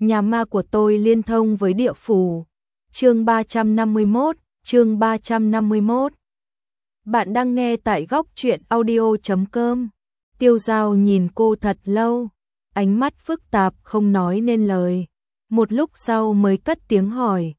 Nhà ma của tôi liên thông với địa phủ. Chương 351. Bạn đang nghe tại góc truyện audio.com. Tiêu Dao nhìn cô thật lâu, ánh mắt phức tạp không nói nên lời. Một lúc sau mới cất tiếng hỏi,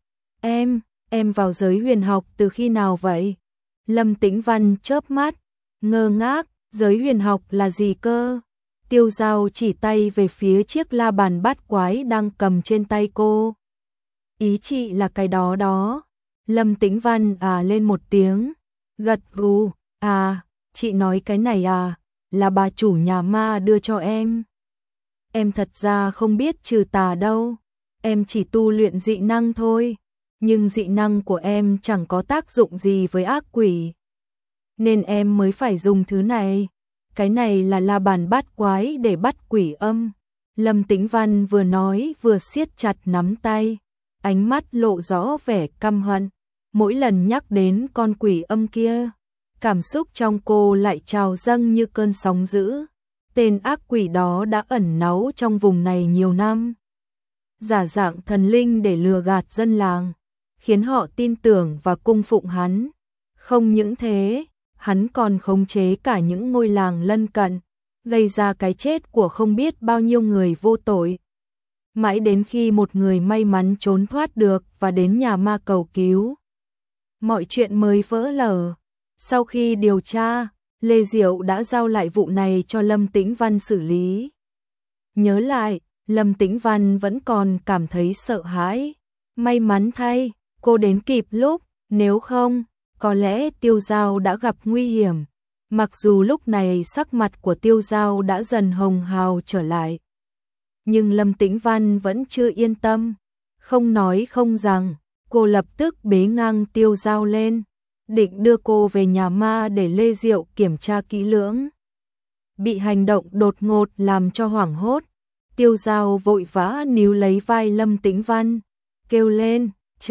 em vào giới huyền học từ khi nào vậy? Lâm Tĩnh Văn chớp mắt, ngơ ngác, giới huyền học là gì cơ? Tiêu Dao chỉ tay về phía chiếc la bàn bát quái đang cầm trên tay cô. Ý chị là cái đó đó. Lâm Tĩnh Văn lên một tiếng, gật gù, chị nói cái này là bà chủ nhà ma đưa cho em. Em thật ra không biết trừ tà đâu, em chỉ tu luyện dị năng thôi, nhưng dị năng của em chẳng có tác dụng gì với ác quỷ. Nên em mới phải dùng thứ này. Cái này là la bàn bát quái để bắt quỷ âm. Lâm Tĩnh Văn vừa nói vừa siết chặt nắm tay, ánh mắt lộ rõ vẻ căm hận. Mỗi lần nhắc đến con quỷ âm kia, cảm xúc trong cô lại trào dâng như cơn sóng dữ. Tên ác quỷ đó đã ẩn náu trong vùng này nhiều năm, giả dạng thần linh để lừa gạt dân làng, khiến họ tin tưởng và cung phụng hắn. Không những thế, hắn còn khống chế cả những ngôi làng lân cận, gây ra cái chết của không biết bao nhiêu người vô tội. Mãi đến khi một người may mắn trốn thoát được và đến nhà ma cầu cứu, mọi chuyện mới vỡ lở. Sau khi điều tra, Lê Diệu đã giao lại vụ này cho Lâm Tĩnh Văn xử lý. Nhớ lại, Lâm Tĩnh Văn vẫn còn cảm thấy sợ hãi. May mắn thay, cô đến kịp lúc, nếu không, có lẽ Tiêu Dao đã gặp nguy hiểm. Mặc dù lúc này sắc mặt của Tiêu Dao đã dần hồng hào trở lại, nhưng Lâm Tĩnh Văn vẫn chưa yên tâm. Không nói không rằng, cô lập tức bế ngang Tiêu Dao lên, định đưa cô về nhà ma để Lê Diệu kiểm tra kỹ lưỡng. Bị hành động đột ngột làm cho hoảng hốt, Tiêu Dao vội vã níu lấy vai Lâm Tĩnh Văn, kêu lên,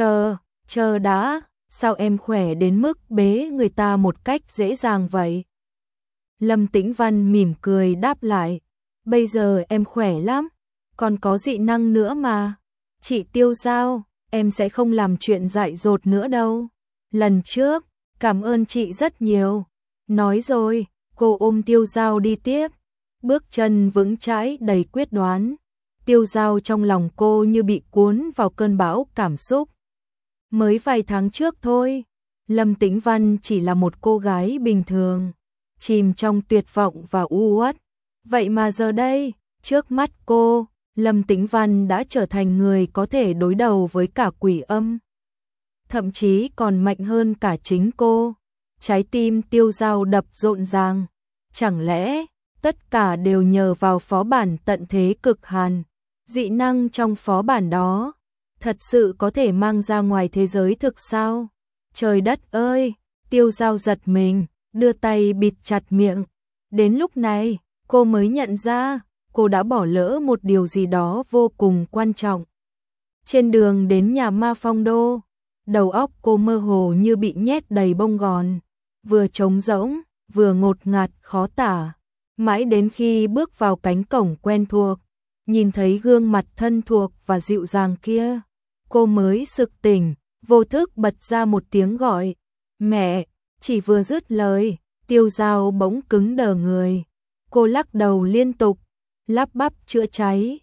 chờ đã, sao em khỏe đến mức bế người ta một cách dễ dàng vậy? Lâm Tĩnh Văn mỉm cười đáp lại, bây giờ em khỏe lắm, còn có dị năng nữa mà. Chị Tiêu Dao, em sẽ không làm chuyện dại dột nữa đâu. Lần trước, cảm ơn chị rất nhiều. Nói rồi, cô ôm Tiêu Dao đi tiếp, bước chân vững chãi đầy quyết đoán. Tiêu Dao trong lòng cô như bị cuốn vào cơn bão cảm xúc. Mới vài tháng trước thôi, Lâm Tĩnh Văn chỉ là một cô gái bình thường, chìm trong tuyệt vọng và u uất. Vậy mà giờ đây, trước mắt cô, Lâm Tĩnh Văn đã trở thành người có thể đối đầu với cả quỷ âm. Thậm chí còn mạnh hơn cả chính cô. Trái tim Tiêu Dao đập rộn ràng. Chẳng lẽ, tất cả đều nhờ vào phó bản tận thế cực hàn. Dị năng trong phó bản đó, thật sự có thể mang ra ngoài thế giới thực sao? Trời đất ơi, Tiêu Dao giật mình, đưa tay bịt chặt miệng. Đến lúc này, cô mới nhận ra, cô đã bỏ lỡ một điều gì đó vô cùng quan trọng. Trên đường đến nhà ma Phong Đô, đầu óc cô mơ hồ như bị nhét đầy bông gòn, vừa trống rỗng, vừa ngột ngạt khó tả. Mãi đến khi bước vào cánh cổng quen thuộc, nhìn thấy gương mặt thân thuộc và dịu dàng kia, cô mới sực tỉnh, vô thức bật ra một tiếng gọi, mẹ. Chỉ vừa dứt lời, Tiêu Dao bỗng cứng đờ người. Cô lắc đầu liên tục, lắp bắp chữa cháy,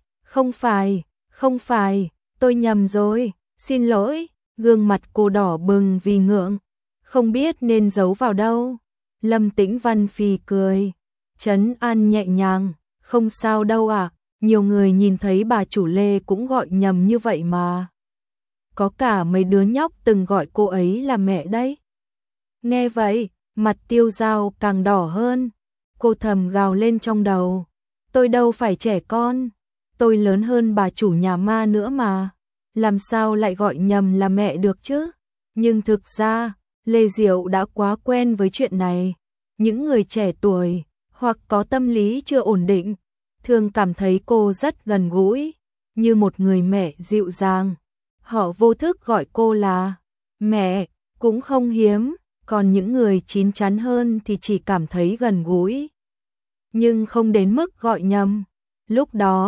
không phải, tôi nhầm rồi, xin lỗi. Gương mặt cô đỏ bừng vì ngượng, không biết nên giấu vào đâu. Lâm Tĩnh Văn phì cười, trấn an nhẹ nhàng, không sao đâu ạ, nhiều người nhìn thấy bà chủ Lê cũng gọi nhầm như vậy mà. Có cả mấy đứa nhóc từng gọi cô ấy là mẹ đấy. Nghe vậy, mặt Tiêu Dao càng đỏ hơn, cô thầm gào lên trong đầu, tôi đâu phải trẻ con, tôi lớn hơn bà chủ nhà ma nữa mà, làm sao lại gọi nhầm là mẹ được chứ? Nhưng thực ra, Lê Diệu đã quá quen với chuyện này. Những người trẻ tuổi, hoặc có tâm lý chưa ổn định, thường cảm thấy cô rất gần gũi, như một người mẹ dịu dàng. Họ vô thức gọi cô là mẹ, cũng không hiếm, còn những người chín chắn hơn thì chỉ cảm thấy gần gũi, nhưng không đến mức gọi nhầm. Lúc đó,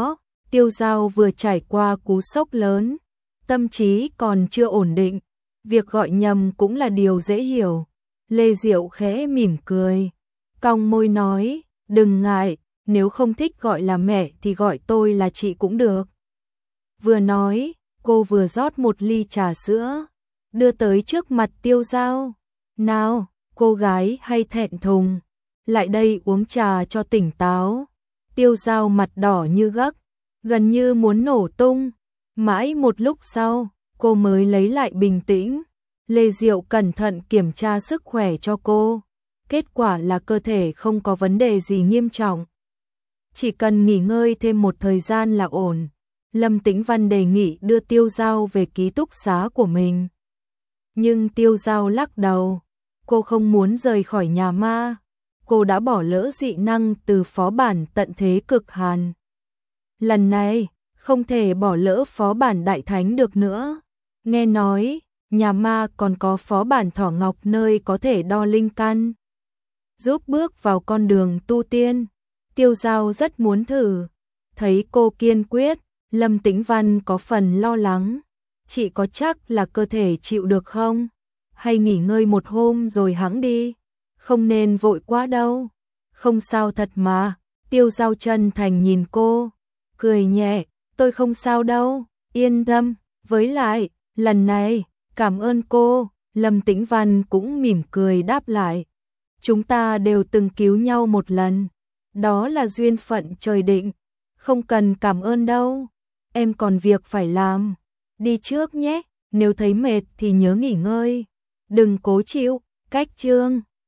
Tiêu Giao vừa trải qua cú sốc lớn, tâm trí còn chưa ổn định, việc gọi nhầm cũng là điều dễ hiểu. Lê Diệu khẽ mỉm cười, cong môi nói, đừng ngại, nếu không thích gọi là mẹ thì gọi tôi là chị cũng được. Vừa nói, cô vừa rót một ly trà sữa, đưa tới trước mặt Tiêu Giao. Nào, cô gái hay thẹn thùng, lại đây uống trà cho tỉnh táo. Tiêu Giao mặt đỏ như gấc, gần như muốn nổ tung. Mãi một lúc sau, cô mới lấy lại bình tĩnh. Lê Diệu cẩn thận kiểm tra sức khỏe cho cô. Kết quả là cơ thể không có vấn đề gì nghiêm trọng. Chỉ cần nghỉ ngơi thêm một thời gian là ổn. Lâm Tĩnh Văn đề nghị đưa Tiêu Giao về ký túc xá của mình. Nhưng Tiêu Giao lắc đầu. Cô không muốn rời khỏi nhà ma. Cô đã bỏ lỡ dị năng từ phó bản tận thế cực hàn. Lần này, không thể bỏ lỡ phó bản đại thánh được nữa. Nghe nói, nhà ma còn có phó bản thỏ ngọc nơi có thể đo linh căn, giúp bước vào con đường tu tiên. Tiêu Giao rất muốn thử. Thấy cô kiên quyết, Lâm Tĩnh Văn có phần lo lắng. Chị có chắc là cơ thể chịu được không? Hay nghỉ ngơi một hôm rồi hẵng đi? Không nên vội quá đâu. Không sao thật mà. Tiêu Giao chân thành nhìn cô, cười nhẹ, tôi không sao đâu, yên tâm. Với lại, lần này, cảm ơn cô. Lâm Tĩnh Văn cũng mỉm cười đáp lại. Chúng ta đều từng cứu nhau một lần. Đó là duyên phận trời định. Không cần cảm ơn đâu. Em còn việc phải làm. Đi trước nhé. Nếu thấy mệt thì nhớ nghỉ ngơi. Đừng cố chịu. Cách chương